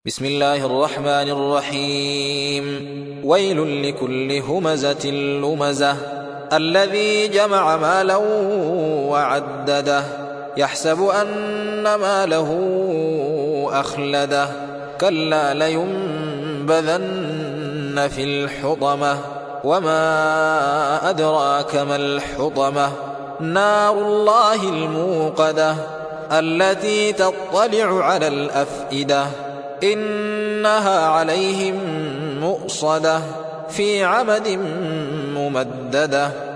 بسم الله الرحمن الرحيم. ويل لكل همزة لمزة الذي جمع مالا وعدده يحسب أن ماله أخلده كلا لينبذن في الحطمة وما أدراك ما الحطمة نار الله الموقدة التي تطلع على الأفئدة إنها عليهم مؤصدة في عمد ممددة.